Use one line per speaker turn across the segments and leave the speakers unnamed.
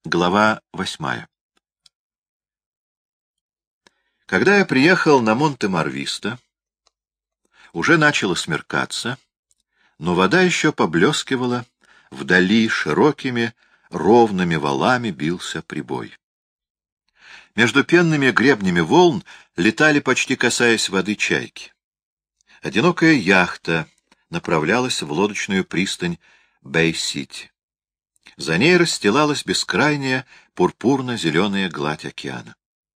Глава 8. Когда я приехал на Монте-Марвиста, уже начало смеркаться, но вода еще поблескивала, вдали широкими, ровными валами бился прибой. Между пенными гребнями волн летали, почти касаясь воды, чайки. Одинокая яхта направлялась в лодочную пристань Бэй-Сити. За ней расстилалась бескрайняя пурпурно-зеленая гладь океана.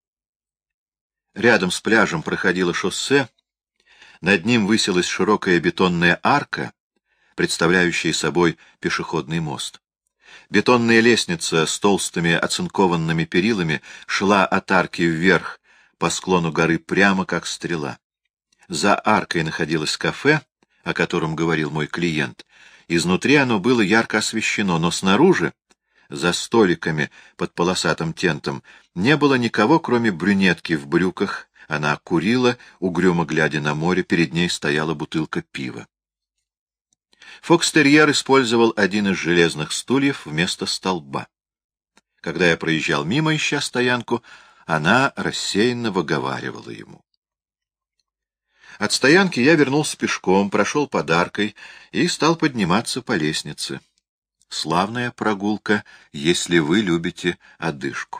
Рядом с пляжем проходило шоссе, над ним высилась широкая бетонная арка, представляющая собой пешеходный мост. Бетонная лестница с толстыми оцинкованными перилами шла от арки вверх по склону горы прямо как стрела. За аркой находилось кафе, о котором говорил мой клиент. Изнутри оно было ярко освещено, но снаружи, за столиками под полосатым тентом, не было никого, кроме брюнетки в брюках. Она курила, угрюмо глядя на море, перед ней стояла бутылка пива. Фокстерьер использовал один из железных стульев вместо столба. Когда я проезжал мимо, ища стоянку, она рассеянно выговаривала ему. От стоянки я вернулся пешком, прошел под аркой и стал подниматься по лестнице. Славная прогулка, если вы любите одышку.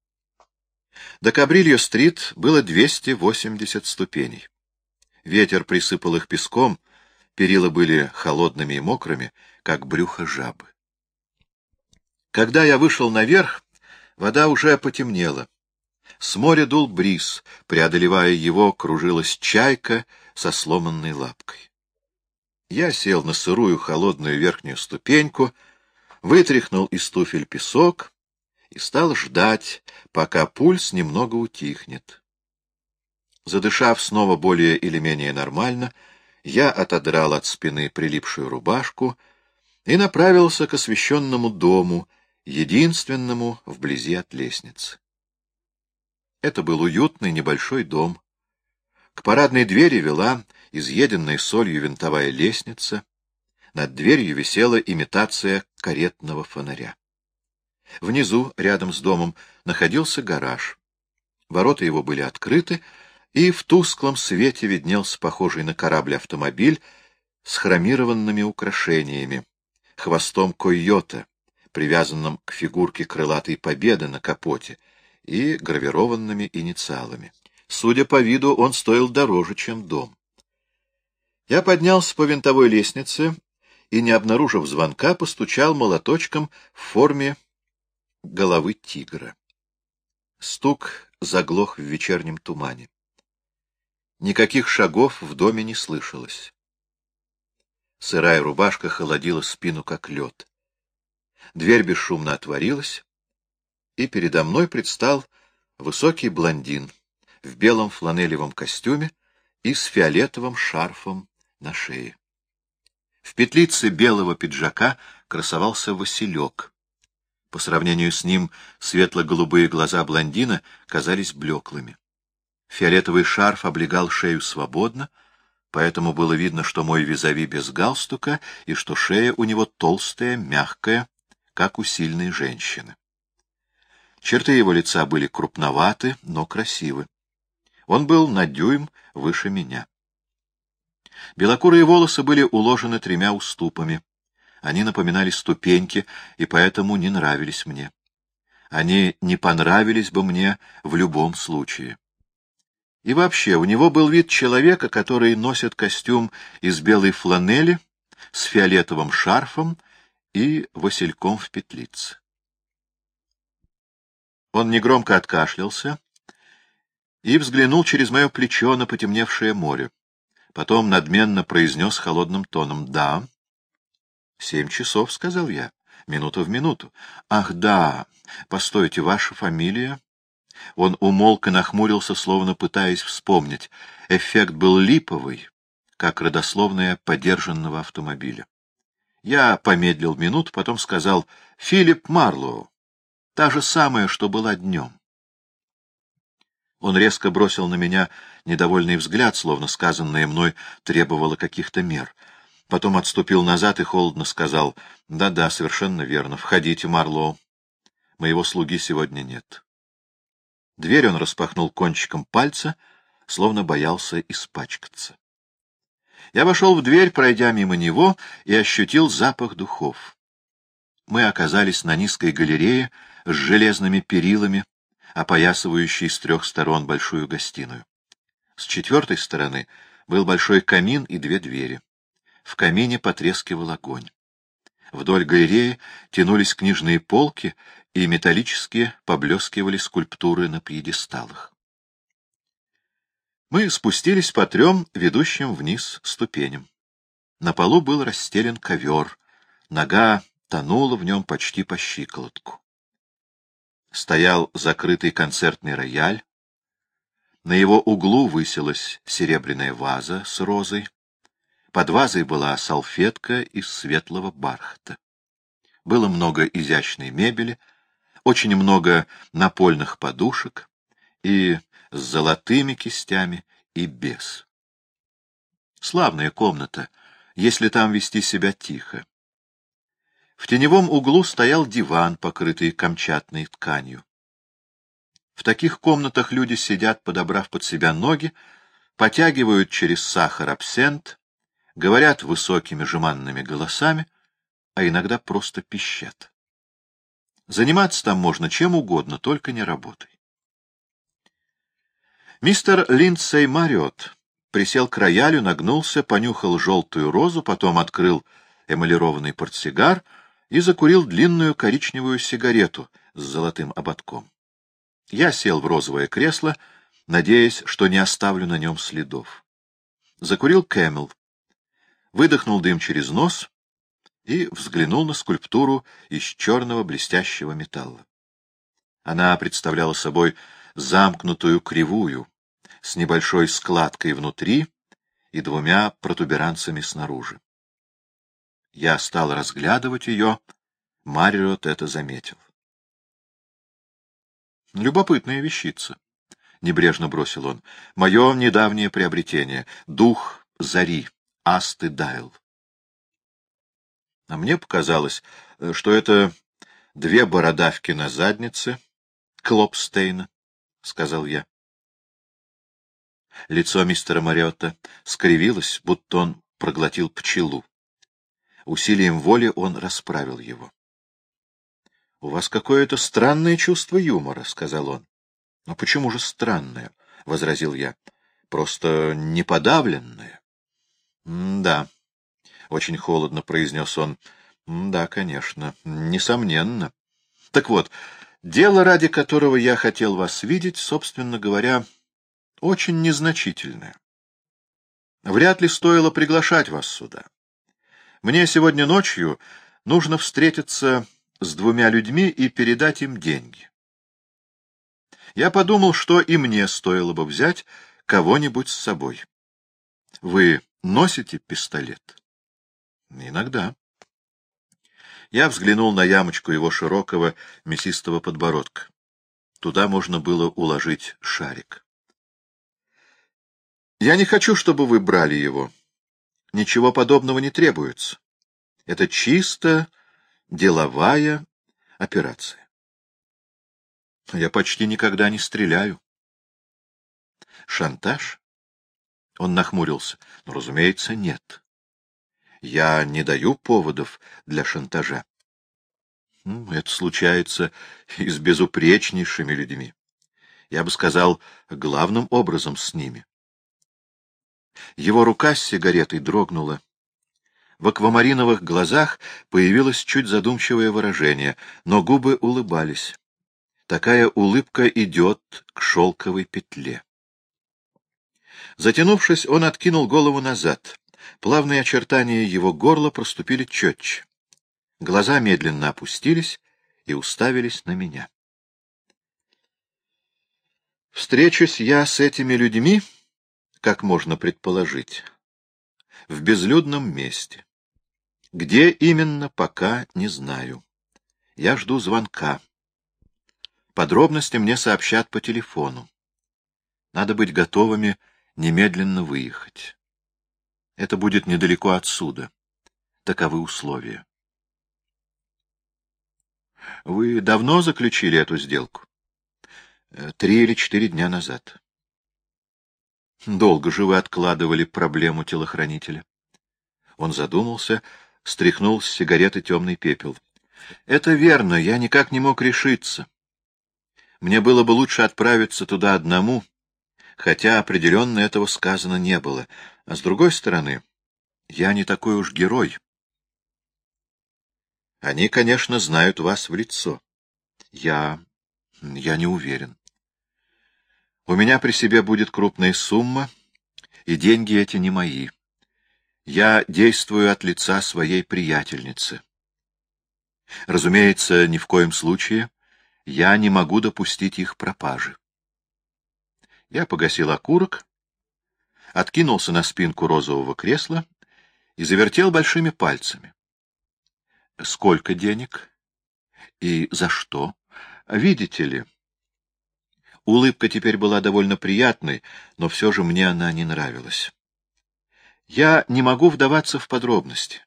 До Кабрильо-стрит было 280 ступеней. Ветер присыпал их песком, перила были холодными и мокрыми, как брюхо жабы. Когда я вышел наверх, вода уже потемнела. С моря дул бриз, преодолевая его, кружилась чайка со сломанной лапкой. Я сел на сырую холодную верхнюю ступеньку, вытряхнул из туфель песок и стал ждать, пока пульс немного утихнет. Задышав снова более или менее нормально, я отодрал от спины прилипшую рубашку и направился к освещенному дому, единственному вблизи от лестницы. Это был уютный небольшой дом. К парадной двери вела изъеденная солью винтовая лестница. Над дверью висела имитация каретного фонаря. Внизу, рядом с домом, находился гараж. Ворота его были открыты, и в тусклом свете виднелся похожий на корабль автомобиль с хромированными украшениями, хвостом койота, привязанным к фигурке крылатой победы на капоте, и гравированными инициалами. Судя по виду, он стоил дороже, чем дом. Я поднялся по винтовой лестнице и, не обнаружив звонка, постучал молоточком в форме головы тигра. Стук заглох в вечернем тумане. Никаких шагов в доме не слышалось. Сырая рубашка холодила спину, как лед. Дверь бесшумно отворилась, и передо мной предстал высокий блондин в белом фланелевом костюме и с фиолетовым шарфом на шее. В петлице белого пиджака красовался василек. По сравнению с ним светло-голубые глаза блондина казались блеклыми. Фиолетовый шарф облегал шею свободно, поэтому было видно, что мой визави без галстука и что шея у него толстая, мягкая, как у сильной женщины. Черты его лица были крупноваты, но красивы. Он был на дюйм выше меня. Белокурые волосы были уложены 3 уступами. Они напоминали ступеньки и поэтому не нравились мне. Они не понравились бы мне в любом случае. И вообще, у него был вид человека, который носит костюм из белой фланели с фиолетовым шарфом и васильком в петлице. Он негромко откашлялся и взглянул через мое плечо на потемневшее море. Потом надменно произнес холодным тоном: «Да». «7 часов», — сказал я, — «минута в минуту». «Ах, да, постойте, ваша фамилия?» Он умолк и нахмурился, словно пытаясь вспомнить. Эффект был липовый, как родословная подержанного автомобиля. Я помедлил минуту, потом сказал: «Филипп Марлоу. Та же самая, что была днем». Он резко бросил на меня недовольный взгляд, словно сказанное мной требовало каких-то мер. Потом отступил назад и холодно сказал: «Да-да, совершенно верно. Входите, Марлоу». Моего слуги сегодня нет. Дверь он распахнул кончиком пальца, словно боялся испачкаться. Я вошел в дверь, пройдя мимо него, и ощутил запах духов. Мы оказались на низкой галерее с железными перилами, опоясывающей с 3 сторон большую гостиную. С 4 стороны был большой камин и 2 двери. В камине потрескивал огонь. Вдоль галереи тянулись книжные полки, и металлически поблескивали скульптуры на пьедесталах. Мы спустились по 3 ведущим вниз ступеням. На полу был расстелен ковер, нога тонула в нем почти по щиколотку. Стоял закрытый концертный рояль. На его углу высилась серебряная ваза с розой. Под вазой была салфетка из светлого бархата. Было много изящной мебели, очень много напольных подушек, и с золотыми кистями, и без. Славная комната, если там вести себя тихо. В теневом углу стоял диван, покрытый камчатной тканью. В таких комнатах люди сидят, подобрав под себя ноги, потягивают через сахар абсент, говорят высокими жеманными голосами, а иногда просто пищат. Заниматься там можно чем угодно, только не работой. Мистер Линдсей Марриотт присел к роялю, нагнулся, понюхал желтую розу, потом открыл эмалированный портсигар и закурил длинную коричневую сигарету с золотым ободком. Я сел в розовое кресло, надеясь, что не оставлю на нем следов. Закурил Кэмел, выдохнул дым через нос и взглянул на скульптуру из черного блестящего металла. Она представляла собой замкнутую кривую, с небольшой складкой внутри и 2 протуберанцами снаружи. Я стал разглядывать ее, Марриотт это заметил. «Любопытная вещица», — небрежно бросил он. «Мое недавнее приобретение — дух зари, Асты Дайл». А мне показалось, что это 2 бородавки на заднице Клопстейна, — сказал я. Лицо мистера Марриотта скривилось, будто он проглотил пчелу. Усилием воли он расправил его. — У вас какое-то странное чувство юмора, — сказал он. — Но почему же странное? — возразил я. — Просто неподавленное. — Да, — очень холодно произнес он. — Да, конечно, несомненно. Так вот, дело, ради которого я хотел вас видеть, собственно говоря, очень незначительное. Вряд ли стоило приглашать вас сюда. Мне сегодня ночью нужно встретиться с 2 людьми и передать им деньги. Я подумал, что и мне стоило бы взять кого-нибудь с собой. Вы носите пистолет? Иногда. Я взглянул на ямочку его широкого мясистого подбородка. Туда можно было уложить шарик. Я не хочу, чтобы вы брали его. Ничего подобного не требуется. Это чисто деловая операция. Я почти никогда не стреляю. Шантаж? Он нахмурился. Ну, разумеется, нет. Я не даю поводов для шантажа. Это случается и с безупречнейшими людьми. Я бы сказал, главным образом с ними. Его рука с сигаретой дрогнула. В аквамариновых глазах появилось чуть задумчивое выражение, но губы улыбались. Такая улыбка идет к шелковой петле. Затянувшись, он откинул голову назад. Плавные очертания его горла проступили четче. Глаза медленно опустились и уставились на меня. Встречусь я с этими людьми, как можно предположить, в безлюдном месте. Где именно, пока не знаю. Я жду звонка. Подробности мне сообщат по телефону. Надо быть готовыми немедленно выехать. Это будет недалеко отсюда. Таковы условия. Вы давно заключили эту сделку? 3 или 4 дня назад. Долго же вы откладывали проблему телохранителя. Он задумался, стряхнул с сигареты темный пепел. Это верно, я никак не мог решиться. Мне было бы лучше отправиться туда одному, хотя определенно этого сказано не было. А с другой стороны, я не такой уж герой. Они, конечно, знают вас в лицо. Я не уверен. У меня при себе будет крупная сумма, и деньги эти не мои. Я действую от лица своей приятельницы. Разумеется, ни в коем случае я не могу допустить их пропажи. Я погасил окурок, откинулся на спинку розового кресла и завертел большими пальцами. Сколько денег? И за что? Видите ли... Улыбка теперь была довольно приятной, но все же мне она не нравилась. Я не могу вдаваться в подробности.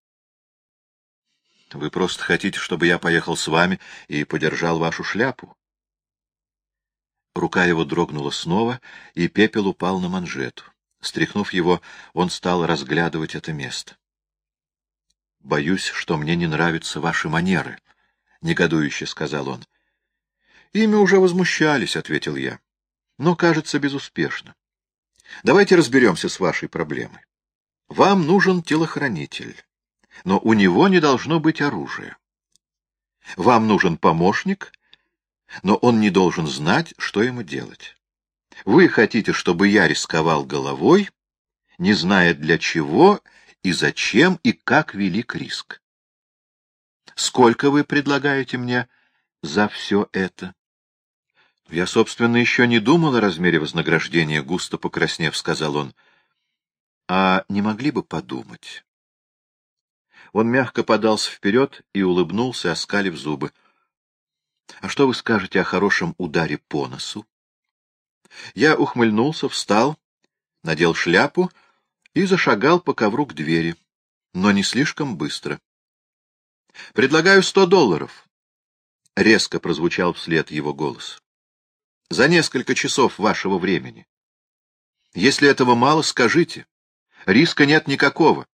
Вы просто хотите, чтобы я поехал с вами и подержал вашу шляпу? Рука его дрогнула снова, и пепел упал на манжету. Стряхнув его, он стал разглядывать это место. — Боюсь, что мне не нравятся ваши манеры, — негодующе сказал он. — Ими уже возмущались, — ответил я, — но, кажется, безуспешно. Давайте разберемся с вашей проблемой. Вам нужен телохранитель, но у него не должно быть оружия. Вам нужен помощник, но он не должен знать, что ему делать. Вы хотите, чтобы я рисковал головой, не зная для чего и зачем и как велик риск. Сколько вы предлагаете мне за все это? Я, собственно, еще не думал о размере вознаграждения, густо покраснев, сказал он. А не могли бы подумать? Он мягко подался вперед и улыбнулся, оскалив зубы. А что вы скажете о хорошем ударе по носу? Я ухмыльнулся, встал, надел шляпу и зашагал по ковру к двери, но не слишком быстро. — Предлагаю $100. — резко прозвучал вслед его голос. — За несколько часов вашего времени. Если этого мало, скажите. Риска нет никакого.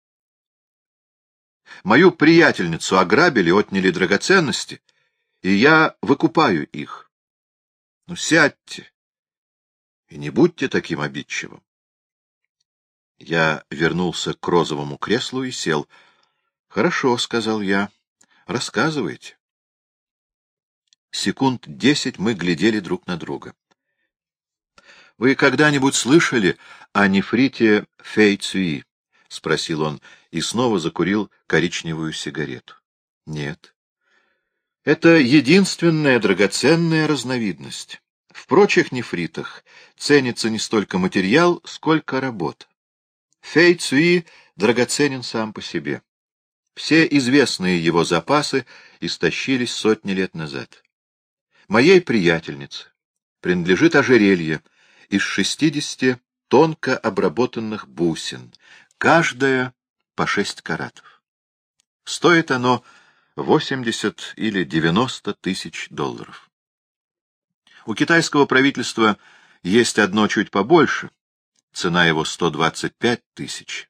Мою приятельницу ограбили, отняли драгоценности, и я выкупаю их. Ну, сядьте и не будьте таким обидчивым. Я вернулся к розовому креслу и сел. — Хорошо, — сказал я, — рассказывайте. Секунд 10 мы глядели друг на друга. — Вы когда-нибудь слышали о нефрите Фэй-Цюи? — спросил он и снова закурил коричневую сигарету. — Нет. — Это единственная драгоценная разновидность. В прочих нефритах ценится не столько материал, сколько работа. Фэй-Цюи драгоценен сам по себе. Все известные его запасы истощились сотни лет назад. Моей приятельнице принадлежит ожерелье из 60 тонко обработанных бусин, каждая по 6 каратов. Стоит оно 80 или 90 тысяч долларов. У китайского правительства есть одно чуть побольше, цена его 125 тысяч.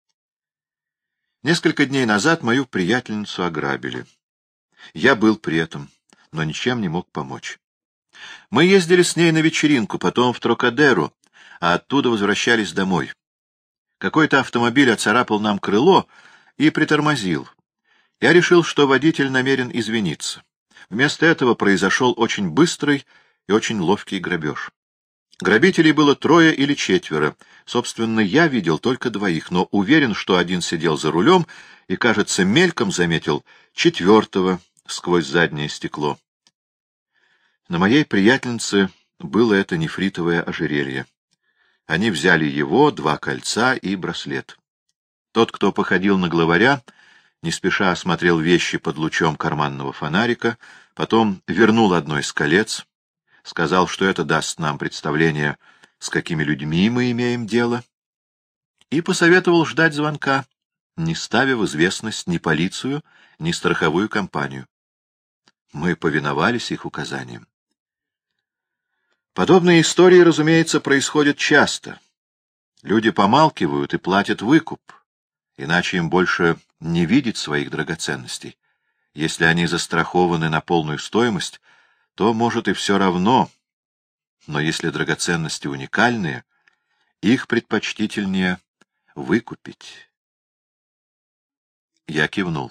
Несколько дней назад мою приятельницу ограбили. Я был при этом, но ничем не мог помочь. Мы ездили с ней на вечеринку, потом в Трокадеро, а оттуда возвращались домой. Какой-то автомобиль оцарапал нам крыло и притормозил. Я решил, что водитель намерен извиниться. Вместо этого произошел очень быстрый и очень ловкий грабеж. Грабителей было 3 или 4. Собственно, я видел только 2, но уверен, что один сидел за рулем и, кажется, мельком заметил 4-го сквозь заднее стекло. На моей приятельнице было это нефритовое ожерелье. Они взяли его, 2 кольца и браслет. Тот, кто походил на главаря, не спеша осмотрел вещи под лучом карманного фонарика, потом вернул одно из колец, сказал, что это даст нам представление, с какими людьми мы имеем дело, и посоветовал ждать звонка, не ставя в известность ни полицию, ни страховую компанию. Мы повиновались их указаниям. Подобные истории, разумеется, происходят часто. Люди помалкивают и платят выкуп, иначе им больше не видеть своих драгоценностей. Если они застрахованы на полную стоимость, то, может, и все равно, но если драгоценности уникальные, их предпочтительнее выкупить. Я кивнул.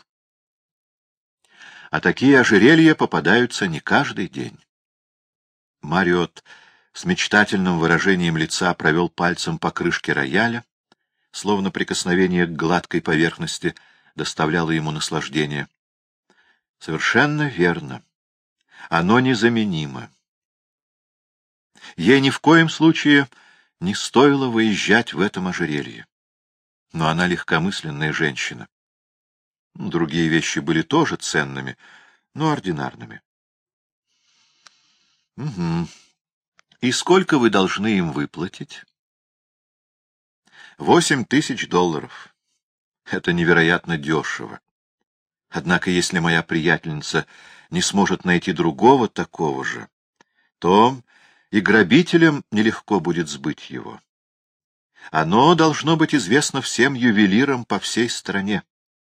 А такие ожерелья попадаются не каждый день. Мариот с мечтательным выражением лица провел пальцем по крышке рояля, словно прикосновение к гладкой поверхности доставляло ему наслаждение. Совершенно верно. Оно незаменимо. Ей ни в коем случае не стоило выезжать в этом ожерелье. Но она легкомысленная женщина. Другие вещи были тоже ценными, но ординарными. Угу. И сколько вы должны им выплатить? $8000. Это невероятно дешево. Однако, если моя приятельница не сможет найти другого такого же, то и грабителям нелегко будет сбыть его. Оно должно быть известно всем ювелирам по всей стране.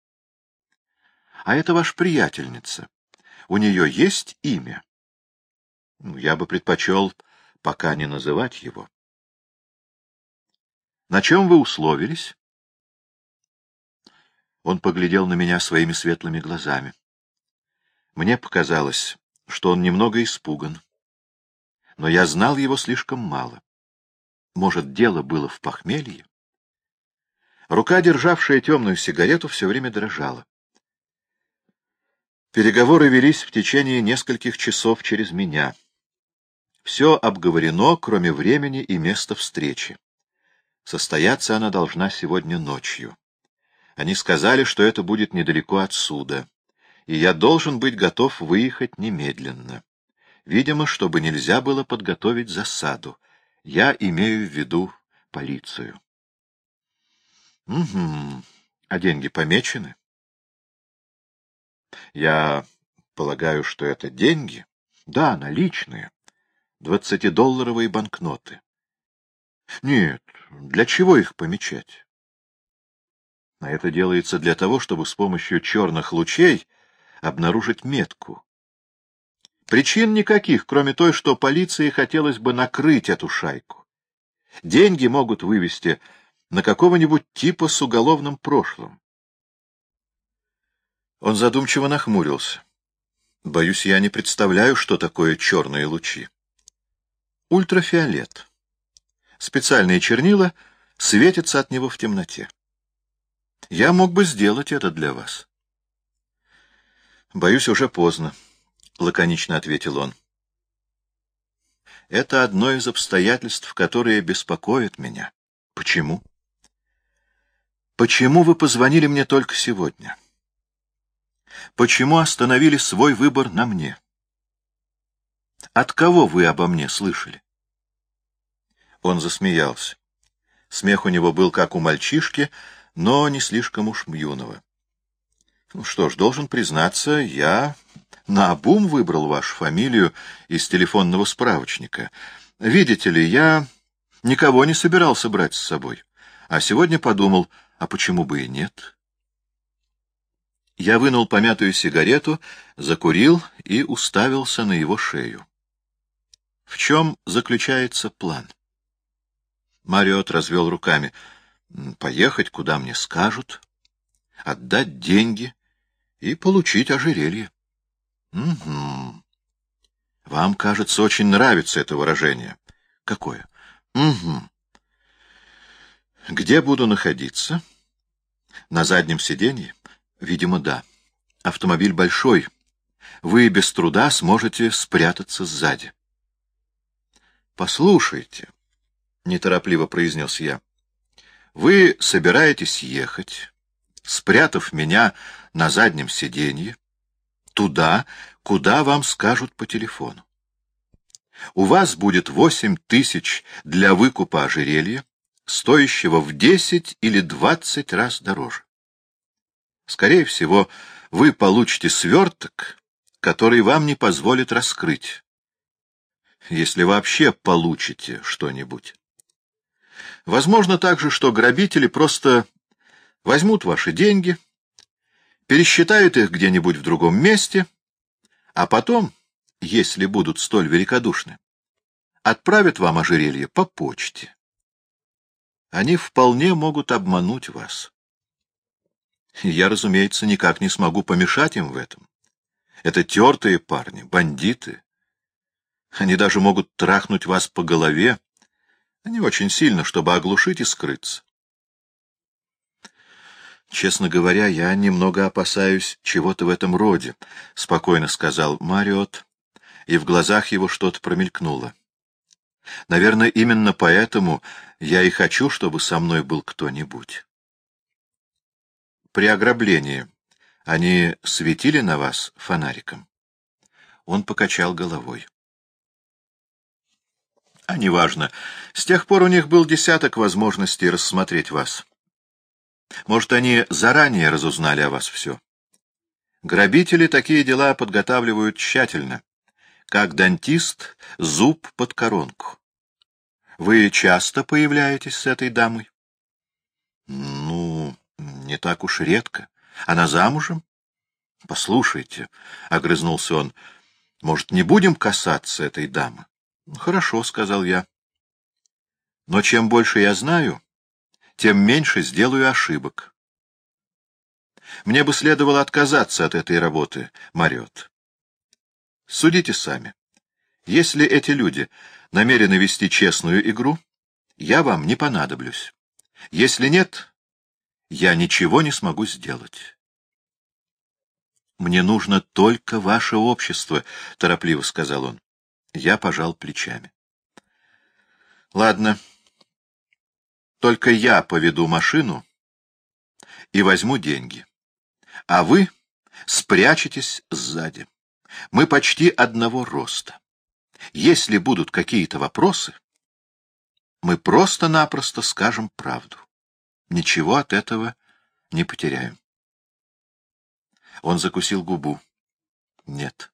А это ваша приятельница. У нее есть имя? Я бы предпочел пока не называть его. На чем вы условились? Он поглядел на меня своими светлыми глазами. Мне показалось, что он немного испуган. Но я знал его слишком мало. Может, дело было в похмелье? Рука, державшая темную сигарету, все время дрожала. Переговоры велись в течение нескольких часов через меня. Все обговорено, кроме времени и места встречи. Состояться она должна сегодня ночью. Они сказали, что это будет недалеко отсюда, и я должен быть готов выехать немедленно. Видимо, чтобы нельзя было подготовить засаду. Я имею в виду полицию. Угу. А деньги помечены? Я полагаю, что это деньги? Да, наличные. 20-долларовые банкноты. Нет, для чего их помечать? А это делается для того, чтобы с помощью черных лучей обнаружить метку. Причин никаких, кроме той, что полиции хотелось бы накрыть эту шайку. Деньги могут вывести на какого-нибудь типа с уголовным прошлым. Он задумчиво нахмурился. Боюсь, я не представляю, что такое черные лучи. Ультрафиолет. Специальные чернила светятся от него в темноте. Я мог бы сделать это для вас. Боюсь, уже поздно, — лаконично ответил он. Это одно из обстоятельств, которые беспокоят меня. Почему? Почему вы позвонили мне только сегодня? Почему остановили свой выбор на мне? От кого вы обо мне слышали? Он засмеялся. Смех у него был как у мальчишки, но не слишком уж юного. Ну что ж, должен признаться, я наобум выбрал вашу фамилию из телефонного справочника. Видите ли, я никого не собирался брать с собой, а сегодня подумал, а почему бы и нет? Я вынул помятую сигарету, закурил и уставился на его шею. В чем заключается план? Мариот развел руками. Поехать, куда мне скажут, отдать деньги и получить ожерелье. Угу. Вам, кажется, очень нравится это выражение. Какое? Угу. Где буду находиться? На заднем сиденье? Видимо, да. Автомобиль большой. Вы без труда сможете спрятаться сзади. Послушайте, — неторопливо произнес я, — вы собираетесь ехать, спрятав меня на заднем сиденье, туда, куда вам скажут по телефону. У вас будет 8000 для выкупа ожерелья, стоящего в 10 или 20 раз дороже. Скорее всего, вы получите сверток который вам не позволит раскрыть, если вообще получите что-нибудь. Возможно также, что грабители просто возьмут ваши деньги, пересчитают их где-нибудь в другом месте, а потом, если будут столь великодушны, отправят вам ожерелье по почте. Они вполне могут обмануть вас. Я, разумеется, никак не смогу помешать им в этом. Это тертые парни, бандиты. Они даже могут трахнуть вас по голове. Не очень сильно, чтобы оглушить и скрыться. «Честно говоря, я немного опасаюсь чего-то в этом роде», — спокойно сказал Мариот, и в глазах его что-то промелькнуло. «Наверное, именно поэтому я и хочу, чтобы со мной был кто-нибудь». «При ограблении они светили на вас фонариком?» Он покачал головой. «А неважно. С тех пор у них был десяток возможностей рассмотреть вас. Может, они заранее разузнали о вас все. Грабители такие дела подготавливают тщательно, как дантист зуб под коронку. Вы часто появляетесь с этой дамой? Ну, не так уж редко. Она замужем? Послушайте, — огрызнулся он, — может, не будем касаться этой дамы? Хорошо, — сказал я. Но чем больше я знаю, тем меньше сделаю ошибок. Мне бы следовало отказаться от этой работы, Мариот. Судите сами. Если эти люди намерены вести честную игру, я вам не понадоблюсь. Если нет, я ничего не смогу сделать. «Мне нужно только ваше общество», — торопливо сказал он. Я пожал плечами. «Ладно. Только я поведу машину и возьму деньги. А вы спрячетесь сзади. Мы почти одного роста. Если будут какие-то вопросы, мы просто-напросто скажем правду. Ничего от этого не потеряем». Он закусил губу. «Нет.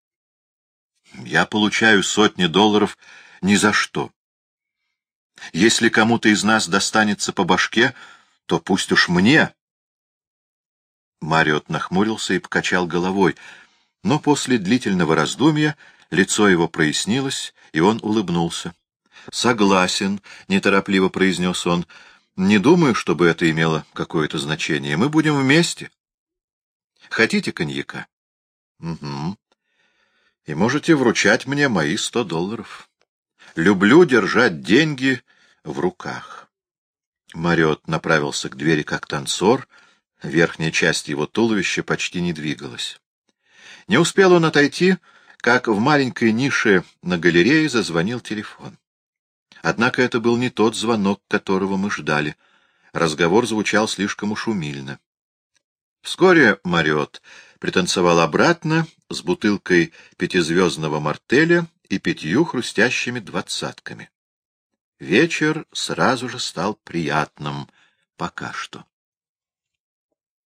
Я получаю сотни долларов ни за что. Если кому-то из нас достанется по башке, то пусть уж мне». Мариот нахмурился и покачал головой, но после длительного раздумья лицо его прояснилось, и он улыбнулся. «Согласен», — неторопливо произнес он. «Не думаю, чтобы это имело какое-то значение. Мы будем вместе. Хотите коньяка?» «Угу. И можете вручать мне мои $100. Люблю держать деньги в руках». Мариот направился к двери как танцор, верхняя часть его туловища почти не двигалась. Не успел он отойти, как в маленькой нише на галерее зазвонил телефон. Однако это был не тот звонок, которого мы ждали. Разговор звучал слишком уж умильно. Вскоре Мариот пританцевал обратно с бутылкой 5-звездного мартеля и 5 хрустящими 20-ками. Вечер сразу же стал приятным, пока что.